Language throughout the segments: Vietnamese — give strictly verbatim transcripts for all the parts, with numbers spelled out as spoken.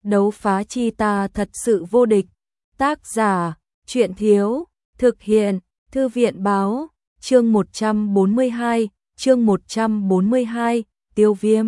Đấu phá chi ta thật sự vô địch. Tác giả, Truyện Thiếu, thực hiện, Thư viện Báo, chương một trăm bốn mươi hai, chương một trăm bốn mươi hai, Tiêu Viêm.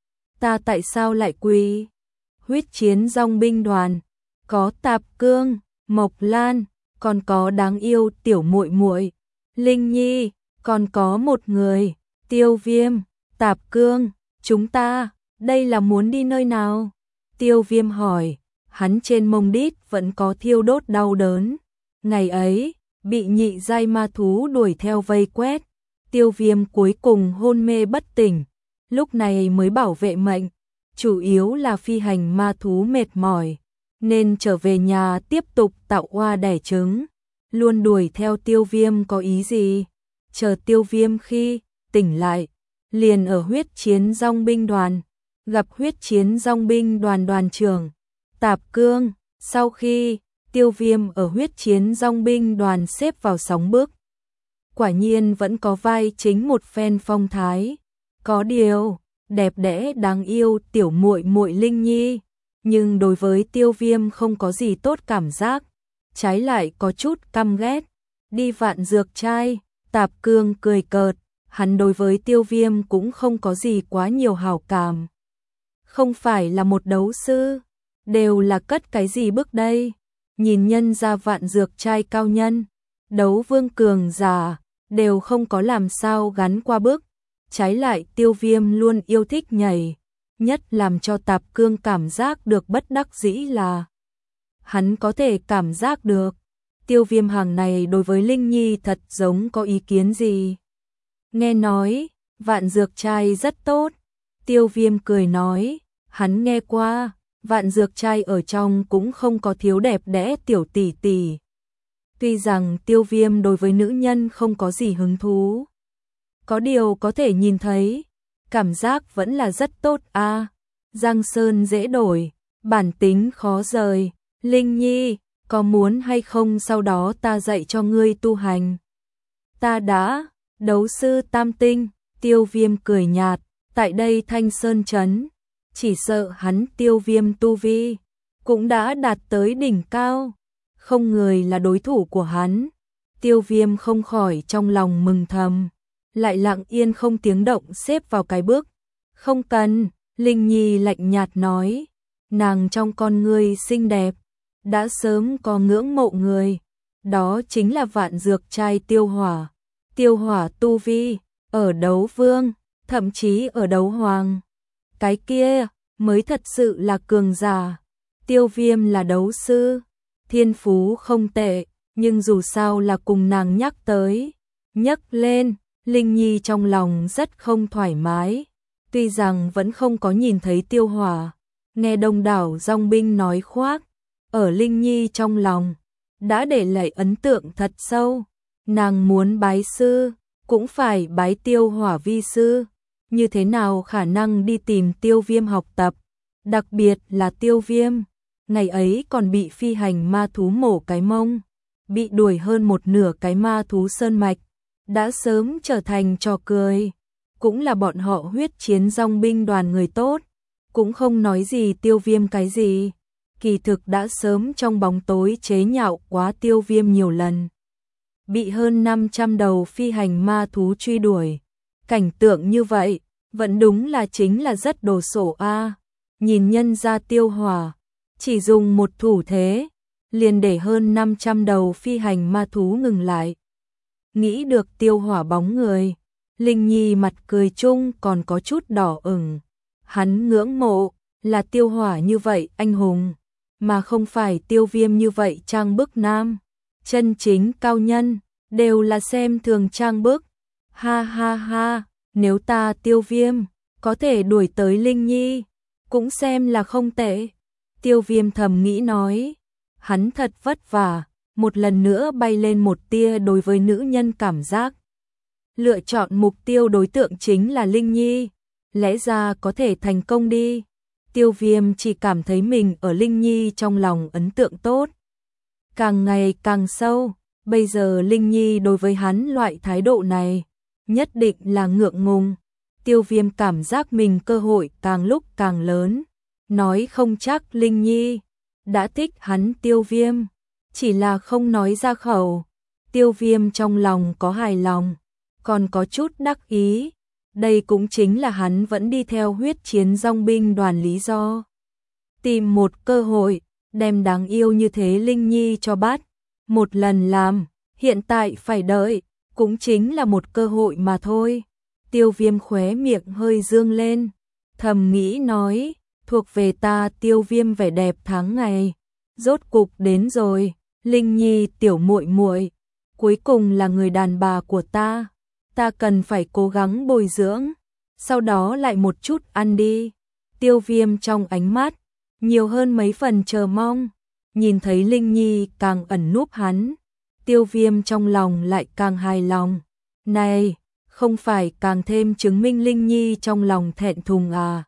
Ta tại sao lại quỳ? Huyết chiến dòng binh đoàn, có Tạp Cương, Mộc Lan, còn có đáng yêu tiểu muội muội Linh Nhi, còn có một người, Tiêu Viêm. Tạp Cương, chúng ta, đây là muốn đi nơi nào? Tiêu Viêm hỏi, hắn trên mông đít vẫn có thiêu đốt đau đớn. Ngày ấy, bị nhị giai ma thú đuổi theo vây quét, Tiêu Viêm cuối cùng hôn mê bất tỉnh, lúc này mới bảo vệ mệnh, chủ yếu là phi hành ma thú mệt mỏi, nên trở về nhà tiếp tục tạo oa đẻ trứng. Luôn đuổi theo Tiêu Viêm có ý gì? Chờ Tiêu Viêm khi tỉnh lại, liền ở huyết chiến dòng binh đoàn, gặp huyết chiến dòng binh đoàn đoàn trưởng Tạp Cương. Sau khi Tiêu Viêm ở huyết chiến dòng binh đoàn xếp vào sóng bước, quả nhiên vẫn có vai chính một phen phong thái. Có điều, đẹp đẽ đáng yêu tiểu muội muội Linh Nhi, nhưng đối với Tiêu Viêm không có gì tốt cảm giác, trái lại có chút căm ghét. Đi Vạn Dược Trai, Tạp Cương cười cợt, hắn đối với Tiêu Viêm cũng không có gì quá nhiều hảo cảm. Không phải là một đấu sư, đều là cất cái gì bước đây? Nhìn nhân ra Vạn Dược Trai cao nhân, đấu vương cường giả, đều không có làm sao gắn qua bước. Trái lại Tiêu Viêm luôn yêu thích nhảy, nhất làm cho Tạp Cương cảm giác được bất đắc dĩ là hắn có thể cảm giác được Tiêu Viêm hàng này đối với Linh Nhi thật giống có ý kiến gì. Nghe nói, Vạn Dược Trai rất tốt. Tiêu Viêm cười nói, hắn nghe qua, Vạn Dược Trai ở trong cũng không có thiếu đẹp đẽ tiểu tỷ tỷ. Tuy rằng Tiêu Viêm đối với nữ nhân không có gì hứng thú, có điều có thể nhìn thấy, cảm giác vẫn là rất tốt a. À, Giang sơn dễ đổi, bản tính khó rời. Linh Nhi, có muốn hay không sau đó ta dạy cho ngươi tu hành? Ta đã, đấu sư tam tinh. Tiêu Viêm cười nhạt, tại đây Thanh Sơn Trấn, chỉ sợ hắn Tiêu Viêm tu vi cũng đã đạt tới đỉnh cao, không người là đối thủ của hắn. Tiêu Viêm không khỏi trong lòng mừng thầm, lại lặng yên không tiếng động xếp vào cái bước. Không cần, Linh Nhi lạnh nhạt nói, nàng trong con ngươi xinh đẹp, đã sớm có ngưỡng mộ người, đó chính là Vạn Dược Trai Tiêu Hỏa. Tiêu Hỏa tu vi ở đấu vương, thậm chí ở đấu hoàng, cái kia mới thật sự là cường giả. Tiêu Viêm là đấu sư, thiên phú không tệ, nhưng dù sao là cùng nàng nhắc tới, nhắc lên, Linh Nhi trong lòng rất không thoải mái. Tuy rằng vẫn không có nhìn thấy Tiêu Hỏa, nghe đông đảo dòng binh nói khoác, ở Linh Nhi trong lòng đã để lại ấn tượng thật sâu. Nàng muốn bái sư, cũng phải bái Tiêu Hỏa vi sư, như thế nào khả năng đi tìm Tiêu Viêm học tập, đặc biệt là Tiêu Viêm, ngày ấy còn bị phi hành ma thú mổ cái mông, bị đuổi hơn một nửa cái ma thú sơn mạch, đã sớm trở thành trò cười. Cũng là bọn họ huyết chiến dòng binh đoàn người tốt, cũng không nói gì Tiêu Viêm cái gì, kỳ thực đã sớm trong bóng tối chế nhạo quá Tiêu Viêm nhiều lần. Bị hơn năm trăm đầu phi hành ma thú truy đuổi, cảnh tượng như vậy, vẫn đúng là chính là rất đồ sộ a. À. Nhìn nhân ra Tiêu Hỏa, chỉ dùng một thủ thế, liền để hơn năm trăm đầu phi hành ma thú ngừng lại. Nghĩ được Tiêu Hỏa bóng người, Linh Nhi mặt cười chung còn có chút đỏ ửng. Hắn ngưỡng mộ là Tiêu Hỏa như vậy anh hùng, mà không phải Tiêu Viêm như vậy trang bức nam. Chân chính cao nhân đều là xem thường trang bức. Ha ha ha, nếu ta Tiêu Viêm có thể đuổi tới Linh Nhi, cũng xem là không tệ. Tiêu Viêm thầm nghĩ nói, hắn thật vất vả, một lần nữa bay lên một tia đối với nữ nhân cảm giác. Lựa chọn mục tiêu đối tượng chính là Linh Nhi, lẽ ra có thể thành công đi. Tiêu Viêm chỉ cảm thấy mình ở Linh Nhi trong lòng ấn tượng tốt, càng ngày càng sâu. Bây giờ Linh Nhi đối với hắn loại thái độ này, nhất định là ngượng ngùng. Tiêu Viêm cảm giác mình cơ hội càng lúc càng lớn, nói không chắc Linh Nhi đã thích hắn Tiêu Viêm, chỉ là không nói ra khẩu. Tiêu Viêm trong lòng có hài lòng, còn có chút đắc ý, đây cũng chính là hắn vẫn đi theo huyết chiến dòng binh đoàn lý do. Tìm một cơ hội, đem đáng yêu như thế Linh Nhi cho bắt, một lần làm, hiện tại phải đợi, cũng chính là một cơ hội mà thôi. Tiêu Viêm khóe miệng hơi dương lên, thầm nghĩ nói, thuộc về ta Tiêu Viêm vẻ đẹp tháng ngày, rốt cục đến rồi, Linh Nhi tiểu muội muội, cuối cùng là người đàn bà của ta, ta cần phải cố gắng bồi dưỡng, sau đó lại một chút ăn đi. Tiêu Viêm trong ánh mắt nhiều hơn mấy phần chờ mong, nhìn thấy Linh Nhi càng ẩn núp hắn, Tiêu Viêm trong lòng lại càng hài lòng. Này, không phải càng thêm chứng minh Linh Nhi trong lòng thẹn thùng à?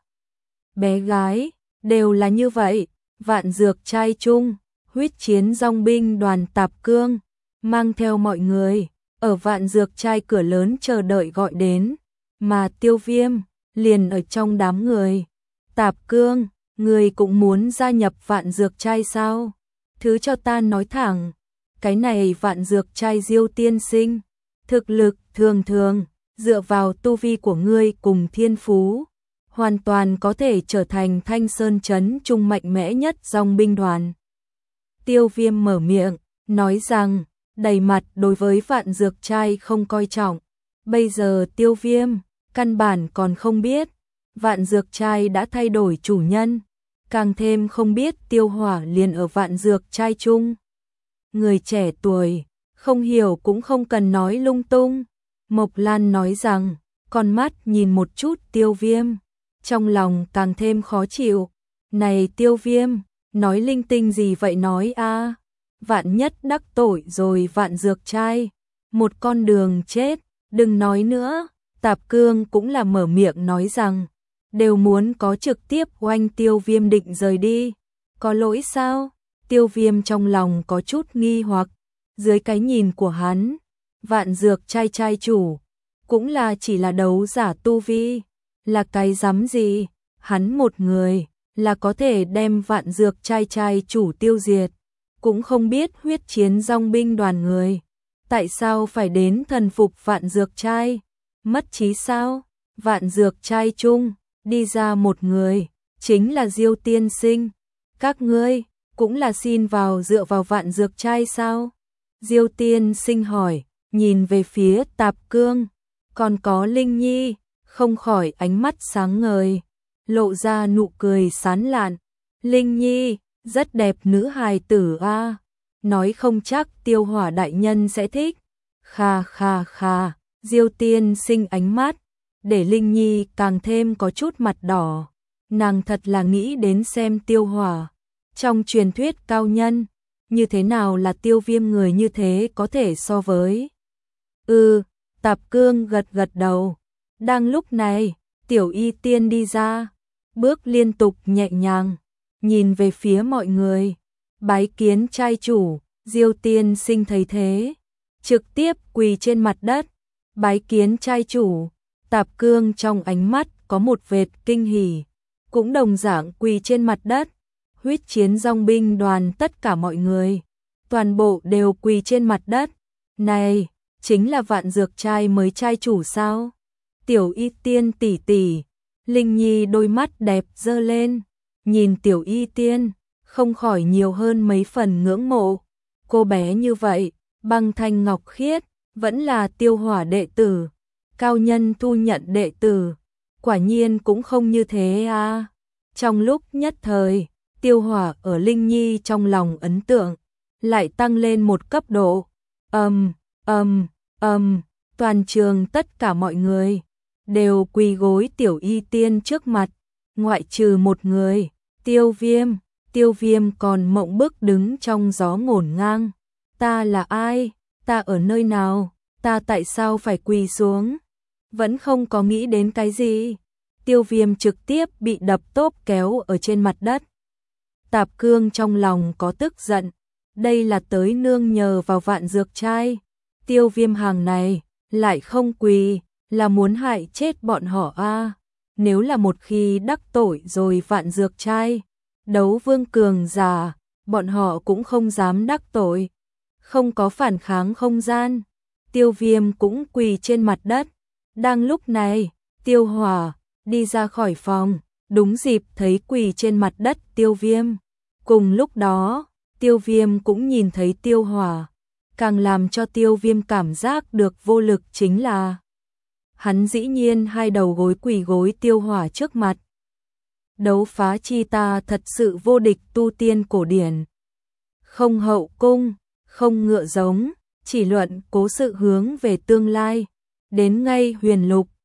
Bé gái, đều là như vậy, vạn dược trai chung, huyết chiến dòng binh đoàn Tạp Cương, mang theo mọi người, ở vạn dược trai cửa lớn chờ đợi gọi đến, mà Tiêu Viêm, liền ở trong đám người. Tạp Cương, người cũng muốn gia nhập vạn dược trai sao? Thứ cho ta nói thẳng, cái này vạn dược trai Diêu tiên sinh, thực lực thường thường, dựa vào tu vi của ngươi cùng thiên phú, hoàn toàn có thể trở thành Thanh Sơn trấn trung mạnh mẽ nhất dòng binh đoàn. Tiêu Viêm mở miệng, nói rằng, đầy mặt đối với vạn dược trai không coi trọng. Bây giờ Tiêu Viêm, căn bản còn không biết, vạn dược trai đã thay đổi chủ nhân, càng thêm không biết Tiêu Hỏa liền ở vạn dược trai chung. Người trẻ tuổi, không hiểu cũng không cần nói lung tung. Mộc Lan nói rằng, con mắt nhìn một chút Tiêu Viêm, trong lòng càng thêm khó chịu. Này Tiêu Viêm, nói linh tinh gì vậy nói a? Vạn nhất đắc tội rồi vạn dược trai, một con đường chết, đừng nói nữa. Tạp Cương cũng là mở miệng nói rằng, đều muốn có trực tiếp oanh Tiêu Viêm định rời đi. Có lỗi sao? Tiêu Viêm trong lòng có chút nghi hoặc, dưới cái nhìn của hắn, vạn dược trai trai chủ, cũng là chỉ là đấu giả tu vi, là cái dám gì, hắn một người, là có thể đem vạn dược trai trai chủ tiêu diệt, cũng không biết huyết chiến dòng binh đoàn người, tại sao phải đến thần phục vạn dược trai, mất trí sao? Vạn dược trai chung, đi ra một người, chính là Diêu tiên sinh, các ngươi, cũng là xin vào dựa vào vạn dược trai sao? Diêu tiên sinh hỏi, nhìn về phía Tạp Cương, còn có Linh Nhi, không khỏi ánh mắt sáng ngời, lộ ra nụ cười sán lạn. Linh Nhi, rất đẹp nữ hài tử a, nói không chắc Tiêu Hỏa đại nhân sẽ thích. Kha kha kha, Diêu tiên sinh ánh mắt, để Linh Nhi càng thêm có chút mặt đỏ, nàng thật là nghĩ đến xem Tiêu Hỏa. Trong truyền thuyết cao nhân, như thế nào là Tiêu Viêm người như thế có thể so với? Ừ, Tạp Cương gật gật đầu. Đang lúc này, Tiểu Y Tiên đi ra, bước liên tục nhẹ nhàng, nhìn về phía mọi người. Bái kiến trai chủ. Diêu tiên sinh thấy thế, trực tiếp quỳ trên mặt đất. Bái kiến trai chủ. Tạp Cương trong ánh mắt có một vệt kinh hỉ, cũng đồng dạng quỳ trên mặt đất. Huyết chiến dòng binh đoàn tất cả mọi người, toàn bộ đều quỳ trên mặt đất. Này, chính là vạn dược trai mới trai chủ sao? Tiểu Y Tiên tỷ tỷ, Linh Nhi đôi mắt đẹp dơ lên, nhìn Tiểu Y Tiên, không khỏi nhiều hơn mấy phần ngưỡng mộ. Cô bé như vậy, băng thanh ngọc khiết, vẫn là Tiêu Hỏa đệ tử, cao nhân thu nhận đệ tử, quả nhiên cũng không như thế à. Trong lúc nhất thời, Tiêu Hỏa ở Linh Nhi trong lòng ấn tượng lại tăng lên một cấp độ. Ầm, ầm, ầm, toàn trường tất cả mọi người đều quỳ gối Tiểu Y Tiên trước mặt, ngoại trừ một người, Tiêu Viêm. Tiêu Viêm còn mộng bức đứng trong gió ngổn ngang. Ta là ai? Ta ở nơi nào? Ta tại sao phải quỳ xuống? Vẫn không có nghĩ đến cái gì. Tiêu Viêm trực tiếp bị đập tốp kéo ở trên mặt đất. Tạp Cương trong lòng có tức giận, đây là tới nương nhờ vào vạn dược trai. Tiêu Viêm hàng này lại không quỳ, là muốn hại chết bọn họ a. nếu là một khi đắc tội rồi vạn dược trai, đấu vương cường giả, bọn họ cũng không dám đắc tội, không có phản kháng không gian. Tiêu Viêm cũng quỳ trên mặt đất. Đang lúc này, Tiêu Hỏa đi ra khỏi phòng, đúng dịp thấy quỳ trên mặt đất Tiêu Viêm. Cùng lúc đó, Tiêu Viêm cũng nhìn thấy Tiêu Hỏa. Càng làm cho Tiêu Viêm cảm giác được vô lực chính là hắn dĩ nhiên hai đầu gối quỳ gối Tiêu Hỏa trước mặt. Đấu phá chi ta thật sự vô địch tu tiên cổ điển. Không hậu cung, không ngựa giống, chỉ luận cố sự hướng về tương lai. Đến ngay huyền lục,